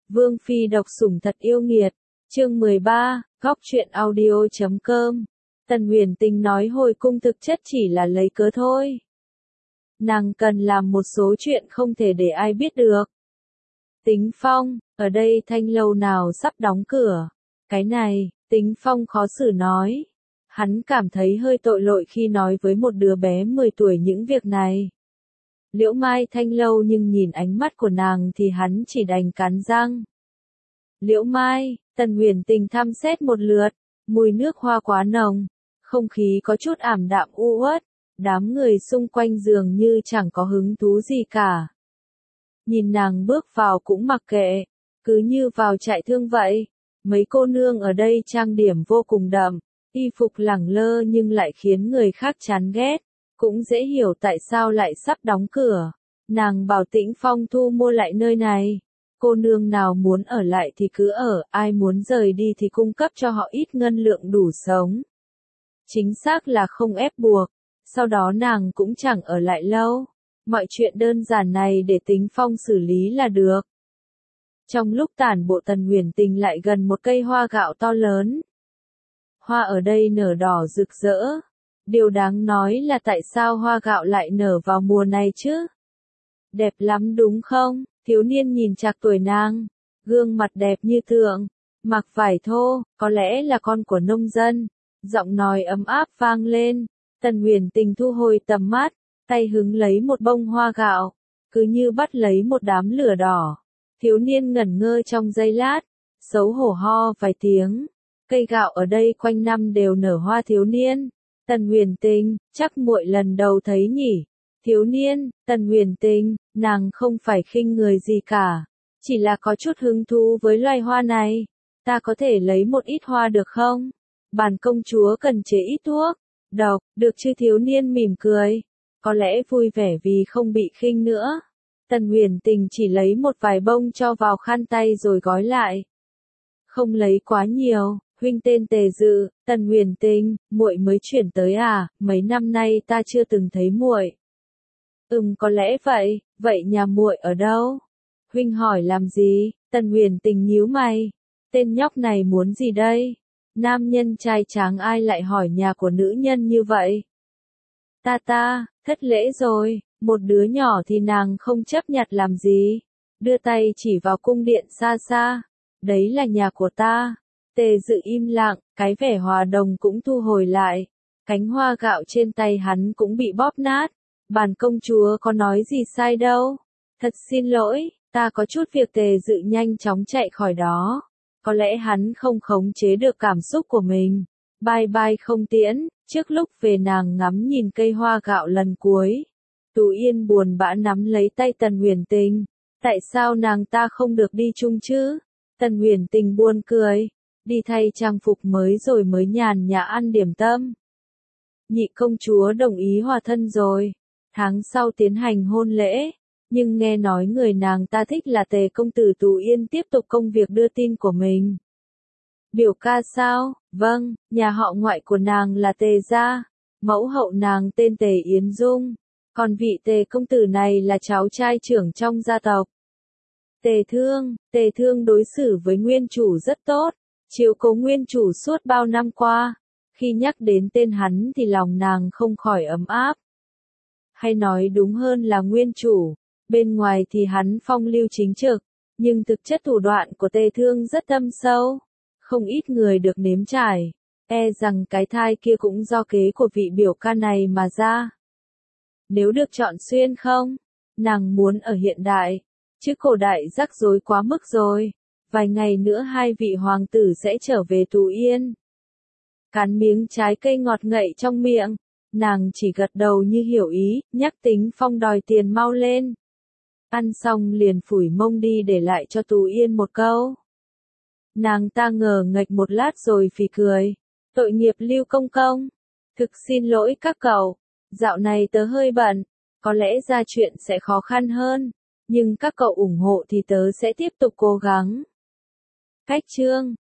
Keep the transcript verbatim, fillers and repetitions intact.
Vương Phi độc sủng thật yêu nghiệt, chương mười ba, góc truyện audio chấm com. Tần Huyền Tình nói hồi cung thực chất chỉ là lấy cớ thôi. Nàng cần làm một số chuyện không thể để ai biết được. Tính Phong, ở đây thanh lâu nào sắp đóng cửa. Cái này, Tính Phong khó xử nói. Hắn cảm thấy hơi tội lỗi khi nói với một đứa bé mười tuổi những việc này. Liễu Mai thanh lâu nhưng nhìn ánh mắt của nàng thì hắn chỉ đành cắn răng. Liễu Mai, Tần Huyền Tình thăm xét một lượt, mùi nước hoa quá nồng, không khí có chút ảm đạm u uất, đám người xung quanh dường như chẳng có hứng thú gì cả. Nhìn nàng bước vào cũng mặc kệ, cứ như vào trại thương vậy. Mấy cô nương ở đây trang điểm vô cùng đậm, y phục lẳng lơ nhưng lại khiến người khác chán ghét. Cũng dễ hiểu tại sao lại sắp đóng cửa. Nàng bảo Tĩnh Phong thu mua lại nơi này. Cô nương nào muốn ở lại thì cứ ở, ai muốn rời đi thì cung cấp cho họ ít ngân lượng đủ sống. Chính xác là không ép buộc. Sau đó nàng cũng chẳng ở lại lâu. Mọi chuyện đơn giản này để Tĩnh Phong xử lý là được. Trong lúc tản bộ Tần Huyền Tình lại gần một cây hoa gạo to lớn. Hoa ở đây nở đỏ rực rỡ. Điều đáng nói là tại sao hoa gạo lại nở vào mùa này chứ? Đẹp lắm đúng không? Thiếu niên nhìn trạc tuổi nàng, gương mặt đẹp như tượng, mặc vải thô, có lẽ là con của nông dân. Giọng nói ấm áp vang lên, Tần Huyền Tình thu hồi tầm mắt, tay hứng lấy một bông hoa gạo, cứ như bắt lấy một đám lửa đỏ. Thiếu niên ngẩn ngơ trong giây lát, xấu hổ ho vài tiếng. Cây gạo ở đây quanh năm đều nở hoa thiếu niên. Tần Huyền Tình, chắc muội lần đầu thấy nhỉ? Thiếu niên, Tần Huyền Tình, nàng không phải khinh người gì cả, chỉ là có chút hứng thú với loài hoa này. Ta có thể lấy một ít hoa được không? Bản công chúa cần chế ít thuốc, độc, được chứ? Thiếu niên mỉm cười, có lẽ vui vẻ vì không bị khinh nữa. Tần Huyền Tình chỉ lấy một vài bông cho vào khăn tay rồi gói lại. Không lấy quá nhiều. Huynh tên Tề Dự, Tần Huyền Tình, muội mới chuyển tới à? Mấy năm nay ta chưa từng thấy muội. Ừm, có lẽ vậy. Vậy nhà muội ở đâu? Huynh hỏi làm gì? Tần Huyền Tình nhíu mày. Tên nhóc này muốn gì đây? Nam nhân trai tráng ai lại hỏi nhà của nữ nhân như vậy? Ta ta, thất lễ rồi. Một đứa nhỏ thì nàng không chấp nhặt làm gì? Đưa tay chỉ vào cung điện xa xa. Đấy là nhà của ta. Tề Dự im lặng, cái vẻ hòa đồng cũng thu hồi lại. Cánh hoa gạo trên tay hắn cũng bị bóp nát. Bản công chúa có nói gì sai đâu. Thật xin lỗi, ta có chút việc. Tề Dự nhanh chóng chạy khỏi đó. Có lẽ hắn không khống chế được cảm xúc của mình. Bye bye không tiễn, trước lúc về nàng ngắm nhìn cây hoa gạo lần cuối. Tú Yên buồn bã nắm lấy tay Tần Huyền Tình. Tại sao nàng ta không được đi chung chứ? Tần Huyền Tình buồn cười. Đi thay trang phục mới rồi mới nhàn nhã ăn điểm tâm. Nhị công chúa đồng ý hòa thân rồi. Tháng sau tiến hành hôn lễ. Nhưng nghe nói người nàng ta thích là Tề công tử. Tú Yên tiếp tục công việc đưa tin của mình. Biểu ca sao? Vâng, nhà họ ngoại của nàng là Tề gia. Mẫu hậu nàng tên Tề Yến Dung. Còn vị Tề công tử này là cháu trai trưởng trong gia tộc. Tề Thương, Tề Thương đối xử với nguyên chủ rất tốt. Chiếu cố nguyên chủ suốt bao năm qua. Khi nhắc đến tên hắn thì lòng nàng không khỏi ấm áp. Hay nói đúng hơn là nguyên chủ. Bên ngoài thì hắn phong lưu chính trực. Nhưng thực chất thủ đoạn của Tề Thương rất thâm sâu. Không ít người được nếm trải. E rằng cái thai kia cũng do kế của vị biểu ca này mà ra. Nếu được chọn xuyên không? Nàng muốn ở hiện đại. Chứ cổ đại rắc rối quá mức rồi. Vài ngày nữa hai vị hoàng tử sẽ trở về Tú Yên. Cắn miếng trái cây ngọt ngậy trong miệng. Nàng chỉ gật đầu như hiểu ý, nhắc Tính Phong đòi tiền mau lên. Ăn xong liền phủi mông đi để lại cho Tú Yên một câu. Nàng ta ngờ nghệch một lát rồi phì cười. Tội nghiệp Lưu công công. Thực xin lỗi các cậu. Dạo này tớ hơi bận. Có lẽ ra chuyện sẽ khó khăn hơn. Nhưng các cậu ủng hộ thì tớ sẽ tiếp tục cố gắng. Cách chương